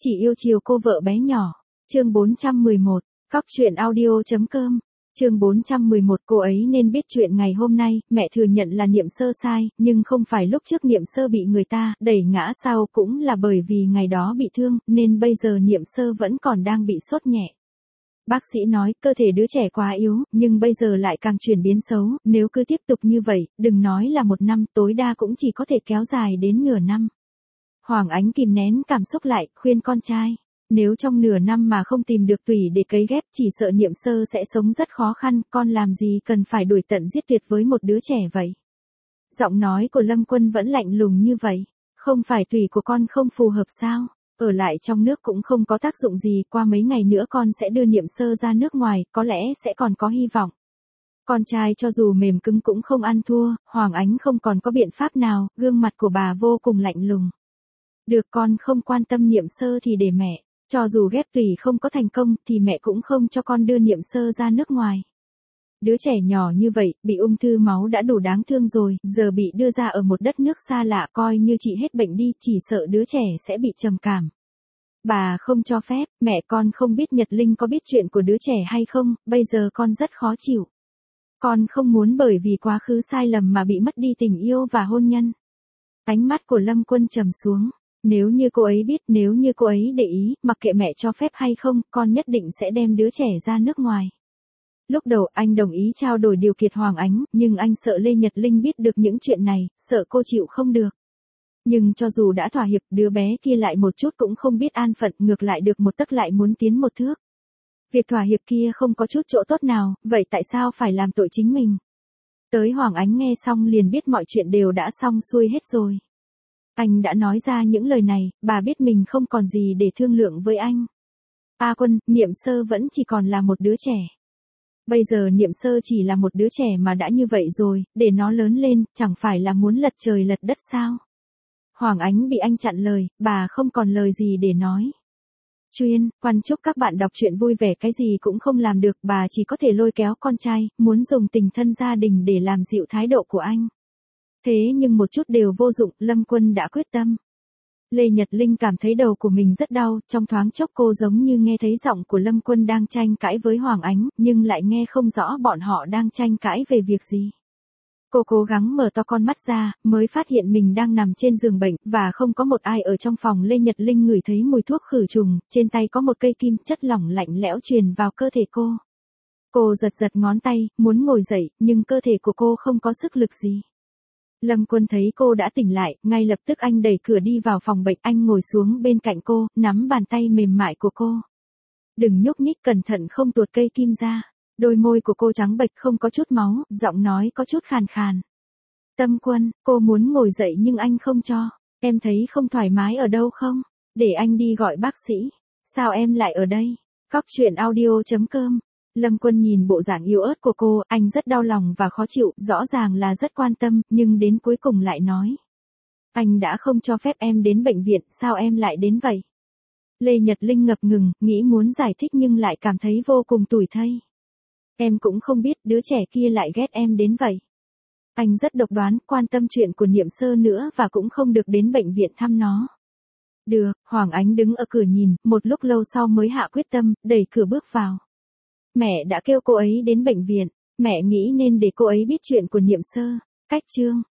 Chỉ yêu chiều cô vợ bé nhỏ. Chương 411, Cóc truyện audio.com. Chương 411. Cô ấy nên biết chuyện ngày hôm nay, mẹ thừa nhận là Niệm Sơ sai, nhưng không phải lúc trước Niệm Sơ bị người ta đẩy ngã sau cũng là bởi vì ngày đó bị thương, nên bây giờ Niệm Sơ vẫn còn đang bị sốt nhẹ. Bác sĩ nói, cơ thể đứa trẻ quá yếu, nhưng bây giờ lại càng chuyển biến xấu, nếu cứ tiếp tục như vậy, đừng nói là 1 năm, tối đa cũng chỉ có thể kéo dài đến nửa năm. Hoàng Ánh kìm nén cảm xúc lại, khuyên con trai. Nếu trong nửa năm mà không tìm được tủy để cấy ghép, chỉ sợ Niệm Sơ sẽ sống rất khó khăn, con làm gì cần phải đuổi tận giết tuyệt với một đứa trẻ vậy. Giọng nói của Lâm Quân vẫn lạnh lùng như vậy. Không phải tủy của con không phù hợp sao? Ở lại trong nước cũng không có tác dụng gì, qua mấy ngày nữa con sẽ đưa Niệm Sơ ra nước ngoài, có lẽ sẽ còn có hy vọng. Con trai cho dù mềm cứng cũng không ăn thua, Hoàng Ánh không còn có biện pháp nào, gương mặt của bà vô cùng lạnh lùng. Được, con không quan tâm Niệm Sơ thì để mẹ. Cho dù ghép tủy không có thành công thì mẹ cũng không cho con đưa Niệm Sơ ra nước ngoài. Đứa trẻ nhỏ như vậy, bị ung thư máu đã đủ đáng thương rồi, giờ bị đưa ra ở một đất nước xa lạ, coi như trị hết bệnh đi, chỉ sợ đứa trẻ sẽ bị trầm cảm. Bà không cho phép, mẹ con không biết Nhật Linh có biết chuyện của đứa trẻ hay không, bây giờ con rất khó chịu. Con không muốn bởi vì quá khứ sai lầm mà bị mất đi tình yêu và hôn nhân. Ánh mắt của Lâm Quân trầm xuống. Nếu như cô ấy biết, nếu như cô ấy để ý, mặc kệ mẹ cho phép hay không, con nhất định sẽ đem đứa trẻ ra nước ngoài. Lúc đầu anh đồng ý trao đổi điều kiện Hoàng Ánh, nhưng anh sợ Lê Nhật Linh biết được những chuyện này, sợ cô chịu không được. Nhưng cho dù đã thỏa hiệp, đứa bé kia lại một chút cũng không biết an phận, ngược lại được một tấc lại muốn tiến một thước. Việc thỏa hiệp kia không có chút chỗ tốt nào, vậy tại sao phải làm tội chính mình? Tới Hoàng Ánh nghe xong liền biết mọi chuyện đều đã xong xuôi hết rồi. Anh đã nói ra những lời này, bà biết mình không còn gì để thương lượng với anh. A Quân, Niệm Sơ vẫn chỉ còn là một đứa trẻ. Bây giờ Niệm Sơ chỉ là một đứa trẻ mà đã như vậy rồi, để nó lớn lên, chẳng phải là muốn lật trời lật đất sao? Hoàng Ánh bị anh chặn lời, bà không còn lời gì để nói. Quan chúc các bạn đọc truyện vui vẻ, cái gì cũng không làm được, bà chỉ có thể lôi kéo con trai, muốn dùng tình thân gia đình để làm dịu thái độ của anh. Thế nhưng một chút đều vô dụng, Lâm Quân đã quyết tâm. Lê Nhật Linh cảm thấy đầu của mình rất đau, trong thoáng chốc cô giống như nghe thấy giọng của Lâm Quân đang tranh cãi với Hoàng Ánh, nhưng lại nghe không rõ bọn họ đang tranh cãi về việc gì. Cô cố gắng mở to con mắt ra, mới phát hiện mình đang nằm trên giường bệnh, và không có một ai ở trong phòng. Lê Nhật Linh ngửi thấy mùi thuốc khử trùng, trên tay có một cây kim, chất lỏng lạnh lẽo truyền vào cơ thể cô. Cô giật giật ngón tay, muốn ngồi dậy, nhưng cơ thể của cô không có sức lực gì. Lâm Quân thấy cô đã tỉnh lại, ngay lập tức anh đẩy cửa đi vào phòng bệnh, anh ngồi xuống bên cạnh cô, nắm bàn tay mềm mại của cô. Đừng nhúc nhích, cẩn thận không tuột cây kim ra. Đôi môi của cô trắng bệch không có chút máu, giọng nói có chút khàn khàn. Tâm Quân, cô muốn ngồi dậy nhưng anh không cho. Em thấy không thoải mái ở đâu không? Để anh đi gọi bác sĩ. Sao em lại ở đây? Cóc truyện audio.com. Lâm Quân nhìn bộ dạng yếu ớt của cô, anh rất đau lòng và khó chịu, rõ ràng là rất quan tâm, nhưng đến cuối cùng lại nói. Anh đã không cho phép em đến bệnh viện, sao em lại đến vậy? Lê Nhật Linh ngập ngừng, nghĩ muốn giải thích nhưng lại cảm thấy vô cùng tủi thây. Em cũng không biết đứa trẻ kia lại ghét em đến vậy. Anh rất độc đoán, quan tâm chuyện của Niệm Sơ nữa và cũng không được đến bệnh viện thăm nó. Được, Hoàng Ánh đứng ở cửa nhìn, một lúc lâu sau mới hạ quyết tâm, đẩy cửa bước vào. Mẹ đã kêu cô ấy đến bệnh viện, mẹ nghĩ nên để cô ấy biết chuyện của Niệm Sơ. Cách chương